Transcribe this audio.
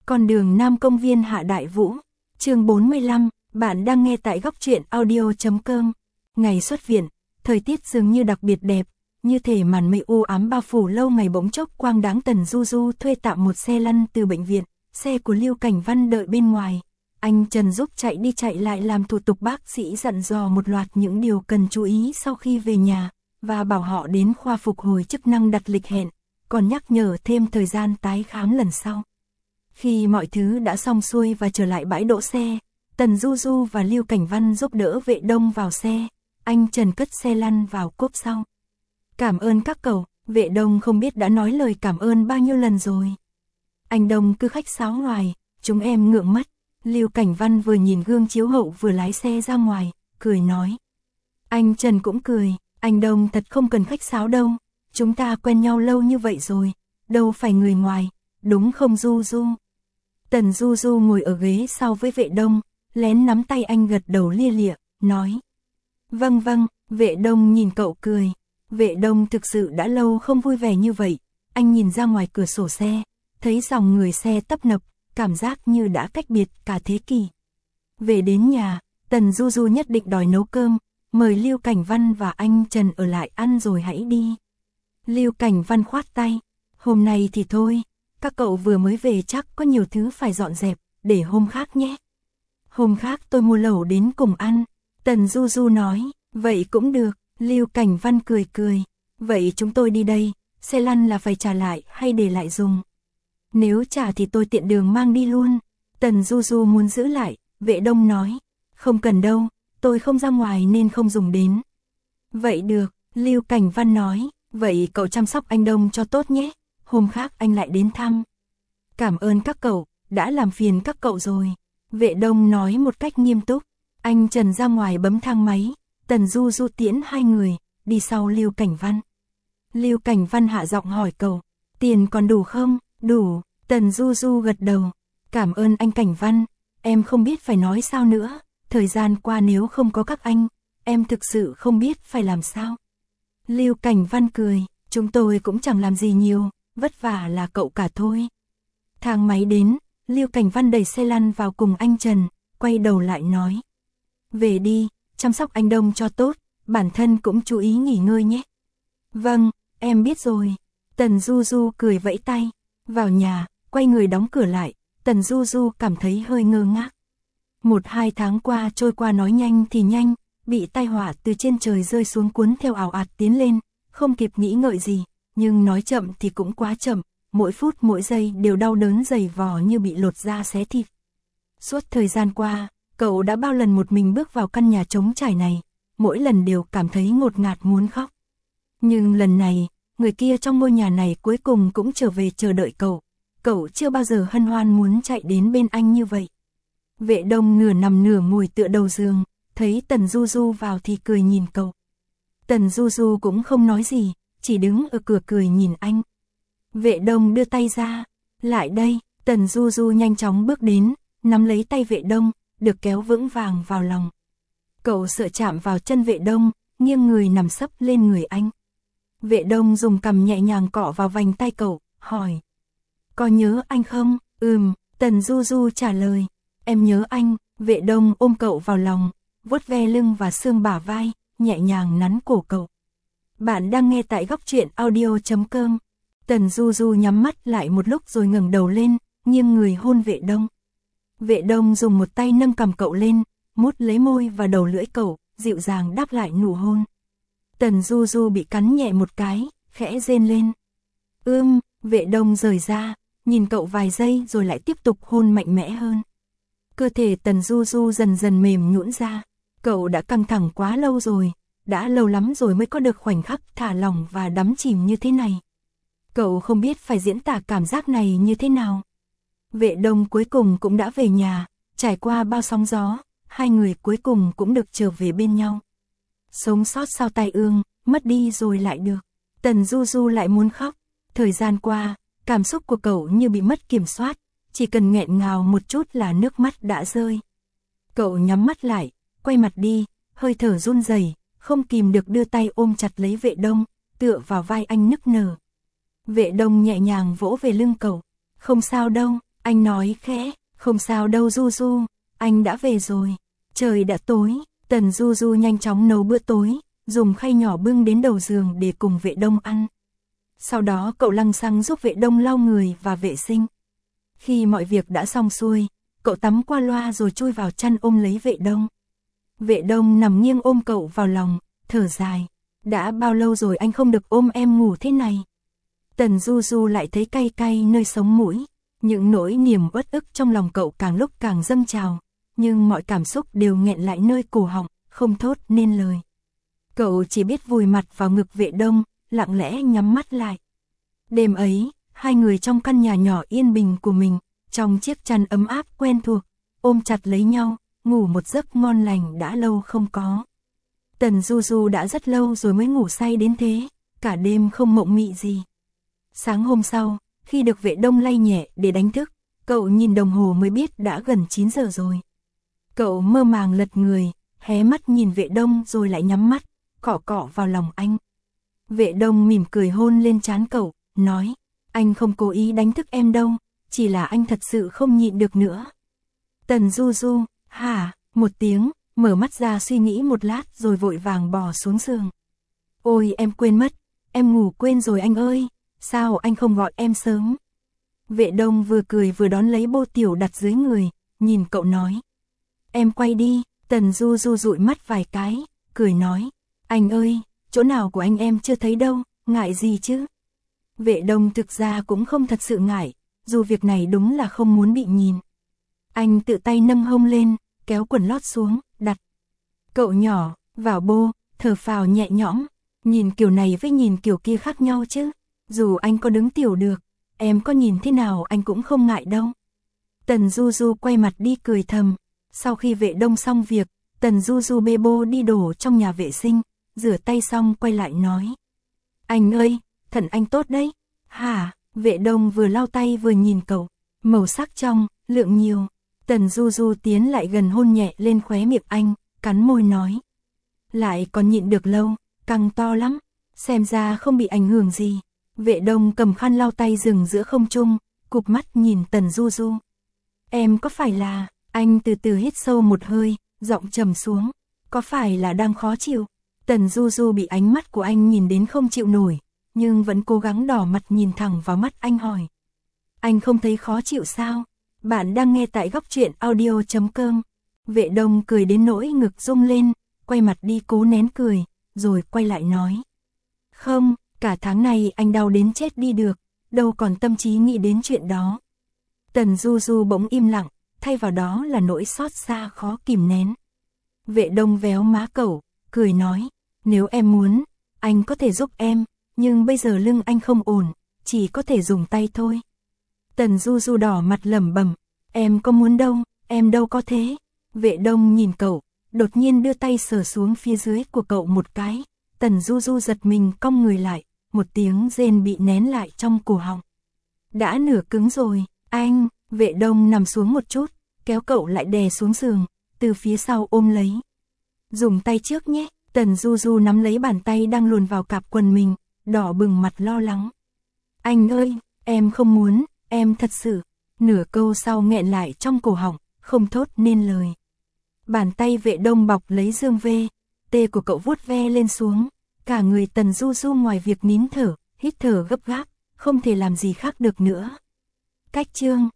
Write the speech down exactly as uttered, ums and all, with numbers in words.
Con đường Nam Công viên Hạ Đại Vũ, chương bốn mươi lăm, bạn đang nghe tại góc truyện audio chấm com. Ngày xuất viện, thời tiết dường như đặc biệt đẹp, như thể màn mây u ám bao phủ lâu ngày bỗng chốc quang đáng. Tần Du Du thuê tạm một xe lăn từ bệnh viện, xe của Lưu Cảnh Văn đợi bên ngoài. Anh Trần giúp chạy đi chạy lại làm thủ tục, bác sĩ dặn dò một loạt những điều cần chú ý sau khi về nhà, và bảo họ đến khoa phục hồi chức năng đặt lịch hẹn, còn nhắc nhở thêm thời gian tái khám lần sau. Khi mọi thứ đã xong xuôi và trở lại bãi đỗ xe, Tần Du Du và Lưu Cảnh Văn giúp đỡ Vệ Đông vào xe, anh Trần cất xe lăn vào cốp sau. Cảm ơn các cậu, Vệ Đông không biết đã nói lời cảm ơn bao nhiêu lần rồi. Anh Đông cứ khách sáo hoài, chúng em ngượng mất. Lưu Cảnh Văn vừa nhìn gương chiếu hậu vừa lái xe ra ngoài, cười nói. Anh Trần cũng cười, anh Đông thật không cần khách sáo đâu, chúng ta quen nhau lâu như vậy rồi, đâu phải người ngoài, đúng không Du Du? Tần Du Du ngồi ở ghế sau với Vệ Đông, lén nắm tay anh gật đầu lia lịa, nói. Vâng vâng, Vệ Đông nhìn cậu cười. Vệ Đông thực sự đã lâu không vui vẻ như vậy, anh nhìn ra ngoài cửa sổ xe, thấy dòng người xe tấp nập, cảm giác như đã cách biệt cả thế kỷ. Về đến nhà, Tần Du Du nhất định đòi nấu cơm, mời Lưu Cảnh Văn và anh Trần ở lại ăn rồi hãy đi. Lưu Cảnh Văn khoát tay, hôm nay thì thôi, các cậu vừa mới về chắc có nhiều thứ phải dọn dẹp, để hôm khác nhé. Hôm khác tôi mua lẩu đến cùng ăn, Tần Du Du nói, vậy cũng được, Lưu Cảnh Văn cười cười, vậy chúng tôi đi đây, xe lăn là phải trả lại hay để lại dùng? Nếu trả thì tôi tiện đường mang đi luôn. Tần Du Du muốn giữ lại, Vệ Đông nói, không cần đâu, tôi không ra ngoài nên không dùng đến. Vậy được, Lưu Cảnh Văn nói, vậy cậu chăm sóc anh Đông cho tốt nhé, hôm khác anh lại đến thăm. Cảm ơn các cậu, đã làm phiền các cậu rồi. Vệ Đông nói một cách nghiêm túc. Anh Trần ra ngoài bấm thang máy, Tần Du Du tiễn hai người, đi sau Lưu Cảnh Văn. Lưu Cảnh Văn hạ giọng hỏi cậu, tiền còn đủ không? Đủ, Tần Du Du gật đầu. Cảm ơn anh Cảnh Văn, em không biết phải nói sao nữa, thời gian qua nếu không có các anh, em thực sự không biết phải làm sao. Lưu Cảnh Văn cười, chúng tôi cũng chẳng làm gì nhiều, vất vả là cậu cả thôi. Thang máy đến, Lưu Cảnh Văn đẩy xe lăn vào cùng anh Trần, quay đầu lại nói. Về đi, chăm sóc anh Đông cho tốt, bản thân cũng chú ý nghỉ ngơi nhé. Vâng, em biết rồi. Tần Du Du cười vẫy tay. Vào nhà, quay người đóng cửa lại, Tần Du Du cảm thấy hơi ngơ ngác. Một hai tháng qua trôi qua nói nhanh thì nhanh, bị tai họa từ trên trời rơi xuống cuốn theo ào ạt tiến lên, không kịp nghĩ ngợi gì, nhưng nói chậm thì cũng quá chậm, mỗi phút mỗi giây đều đau đớn dày vò như bị lột da xé thịt. Suốt thời gian qua, cậu đã bao lần một mình bước vào căn nhà trống trải này, mỗi lần đều cảm thấy ngột ngạt muốn khóc. Nhưng lần này, người kia trong ngôi nhà này cuối cùng cũng trở về chờ đợi cậu. Cậu chưa bao giờ hân hoan muốn chạy đến bên anh như vậy. Vệ Đông nửa nằm nửa ngồi tựa đầu giường, thấy Tần Du Du vào thì cười nhìn cậu. Tần Du Du cũng không nói gì, chỉ đứng ở cửa cười nhìn anh. Vệ Đông đưa tay ra, lại đây, Tần Du Du nhanh chóng bước đến, nắm lấy tay Vệ Đông, được kéo vững vàng vào lòng. Cậu sợ chạm vào chân Vệ Đông, nghiêng người nằm sấp lên người anh. Vệ Đông dùng cằm nhẹ nhàng cọ vào vành tay cậu, hỏi. Có nhớ anh không? Ừm, Tần Du Du trả lời. Em nhớ anh. Vệ Đông ôm cậu vào lòng, vuốt ve lưng và xương bả vai, nhẹ nhàng nắn cổ cậu. Bạn đang nghe tại góc truyện audio chấm com. Tần Du Du nhắm mắt lại một lúc rồi ngẩng đầu lên, nghiêng người hôn Vệ Đông. Vệ Đông dùng một tay nâng cằm cậu lên, mút lấy môi và đầu lưỡi cậu, dịu dàng đáp lại nụ hôn. Tần Du Du bị cắn nhẹ một cái, khẽ rên lên. Ưm, Vệ Đông rời ra, nhìn cậu vài giây rồi lại tiếp tục hôn mạnh mẽ hơn. Cơ thể Tần Du Du dần dần mềm nhũn ra, cậu đã căng thẳng quá lâu rồi, đã lâu lắm rồi mới có được khoảnh khắc thả lỏng và đắm chìm như thế này. Cậu không biết phải diễn tả cảm giác này như thế nào. Vệ Đông cuối cùng cũng đã về nhà, trải qua bao sóng gió, hai người cuối cùng cũng được trở về bên nhau. Sống sót sau tai ương, mất đi rồi lại được. Tần Du Du lại muốn khóc. Thời gian qua, cảm xúc của cậu như bị mất kiểm soát, chỉ cần nghẹn ngào một chút là nước mắt đã rơi. Cậu nhắm mắt lại, quay mặt đi, hơi thở run rẩy, không kìm được đưa tay ôm chặt lấy Vệ Đông, tựa vào vai anh nức nở. Vệ Đông nhẹ nhàng vỗ về lưng cậu. Không sao đâu, Anh nói khẽ, không sao đâu Du Du, anh đã về rồi. Trời đã tối, Tần Du Du nhanh chóng nấu bữa tối, dùng khay nhỏ bưng đến đầu giường để cùng Vệ Đông ăn. Sau đó cậu lăng xăng giúp Vệ Đông lau người và vệ sinh. Khi mọi việc đã xong xuôi, cậu tắm qua loa rồi chui vào chăn ôm lấy Vệ Đông. Vệ Đông nằm nghiêng ôm cậu vào lòng, thở dài. Đã bao lâu rồi anh không được ôm em ngủ thế này? Tần Du Du lại thấy cay cay nơi sống mũi. Những nỗi niềm uất ức trong lòng cậu càng lúc càng dâng trào. Nhưng mọi cảm xúc đều nghẹn lại nơi cổ họng, không thốt nên lời. Cậu chỉ biết vùi mặt vào ngực Vệ Đông, lặng lẽ nhắm mắt lại. Đêm ấy, hai người trong căn nhà nhỏ yên bình của mình, trong chiếc chăn ấm áp quen thuộc, ôm chặt lấy nhau, ngủ một giấc ngon lành đã lâu không có. Tần Du Du đã rất lâu rồi mới ngủ say đến thế, cả đêm không mộng mị gì. Sáng hôm sau, khi được Vệ Đông lay nhẹ để đánh thức, cậu nhìn đồng hồ mới biết đã gần chín giờ rồi. Cậu mơ màng lật người, hé mắt nhìn Vệ Đông rồi lại nhắm mắt, cọ cọ vào lòng anh. Vệ Đông mỉm cười hôn lên trán cậu, nói, anh không cố ý đánh thức em đâu, chỉ là anh thật sự không nhịn được nữa. Tần Du Du, hả, một tiếng, mở mắt ra suy nghĩ một lát rồi vội vàng bò xuống giường. Ôi em quên mất, em ngủ quên rồi anh ơi, sao anh không gọi em sớm? Vệ Đông vừa cười vừa đón lấy bô tiểu đặt dưới người, nhìn cậu nói. Em quay đi, Tần Du Du dụi mắt vài cái, cười nói. Anh ơi, chỗ nào của anh em chưa thấy đâu, ngại gì chứ? Vệ Đông thực ra cũng không thật sự ngại, dù việc này đúng là không muốn bị nhìn. Anh tự tay nâng hông lên, kéo quần lót xuống, đặt. Cậu nhỏ, vào bô, thở phào nhẹ nhõm, nhìn kiểu này với nhìn kiểu kia khác nhau chứ. Dù anh có đứng tiểu được, em có nhìn thế nào anh cũng không ngại đâu. Tần Du Du quay mặt đi cười thầm. Sau khi Vệ Đông xong việc, Tần Du Du bê bô đi đổ trong nhà vệ sinh, rửa tay xong quay lại nói. Anh ơi, thận anh tốt đấy. Hả? Vệ Đông vừa lau tay vừa nhìn cậu, màu sắc trong, lượng nhiều. Tần Du Du tiến lại gần hôn nhẹ lên khóe miệng anh, cắn môi nói. Lại còn nhịn được lâu, căng to lắm, xem ra không bị ảnh hưởng gì. Vệ Đông cầm khăn lau tay dừng giữa không trung, cụp mắt nhìn Tần Du Du. Em có phải là, anh từ từ hít sâu một hơi, giọng trầm xuống, có phải là đang khó chịu? Tần Du Du bị ánh mắt của anh nhìn đến không chịu nổi, nhưng vẫn cố gắng đỏ mặt nhìn thẳng vào mắt anh hỏi. Anh không thấy khó chịu sao? Bạn đang nghe tại góc truyện audio chấm com. Vệ Đông cười đến nỗi ngực rung lên, quay mặt đi cố nén cười, rồi quay lại nói. Không, cả tháng này anh đau đến chết đi được, đâu còn tâm trí nghĩ đến chuyện đó. Tần Du Du bỗng im lặng, thay vào đó là nỗi xót xa khó kìm nén. Vệ Đông véo má cậu, cười nói, nếu em muốn, anh có thể giúp em, nhưng bây giờ lưng anh không ổn, chỉ có thể dùng tay thôi. Tần Du Du đỏ mặt lẩm bẩm, em có muốn đâu, em đâu có thế. Vệ Đông nhìn cậu, đột nhiên đưa tay sờ xuống phía dưới của cậu một cái. Tần Du Du giật mình cong người lại, một tiếng rên bị nén lại trong cổ họng. Đã nửa cứng rồi, anh. Vệ Đông nằm xuống một chút, kéo cậu lại đè xuống giường, từ phía sau ôm lấy. Dùng tay trước nhé. Tần Du Du nắm lấy bàn tay đang luồn vào cạp quần mình, đỏ bừng mặt lo lắng. Anh ơi, em không muốn, em thật sự. Nửa câu sau nghẹn lại trong cổ họng, không thốt nên lời. Bàn tay Vệ Đông bọc lấy dương vê, tê của cậu vuốt ve lên xuống. Cả người Tần Du Du ngoài việc nín thở, hít thở gấp gáp, không thể làm gì khác được nữa. Cách chương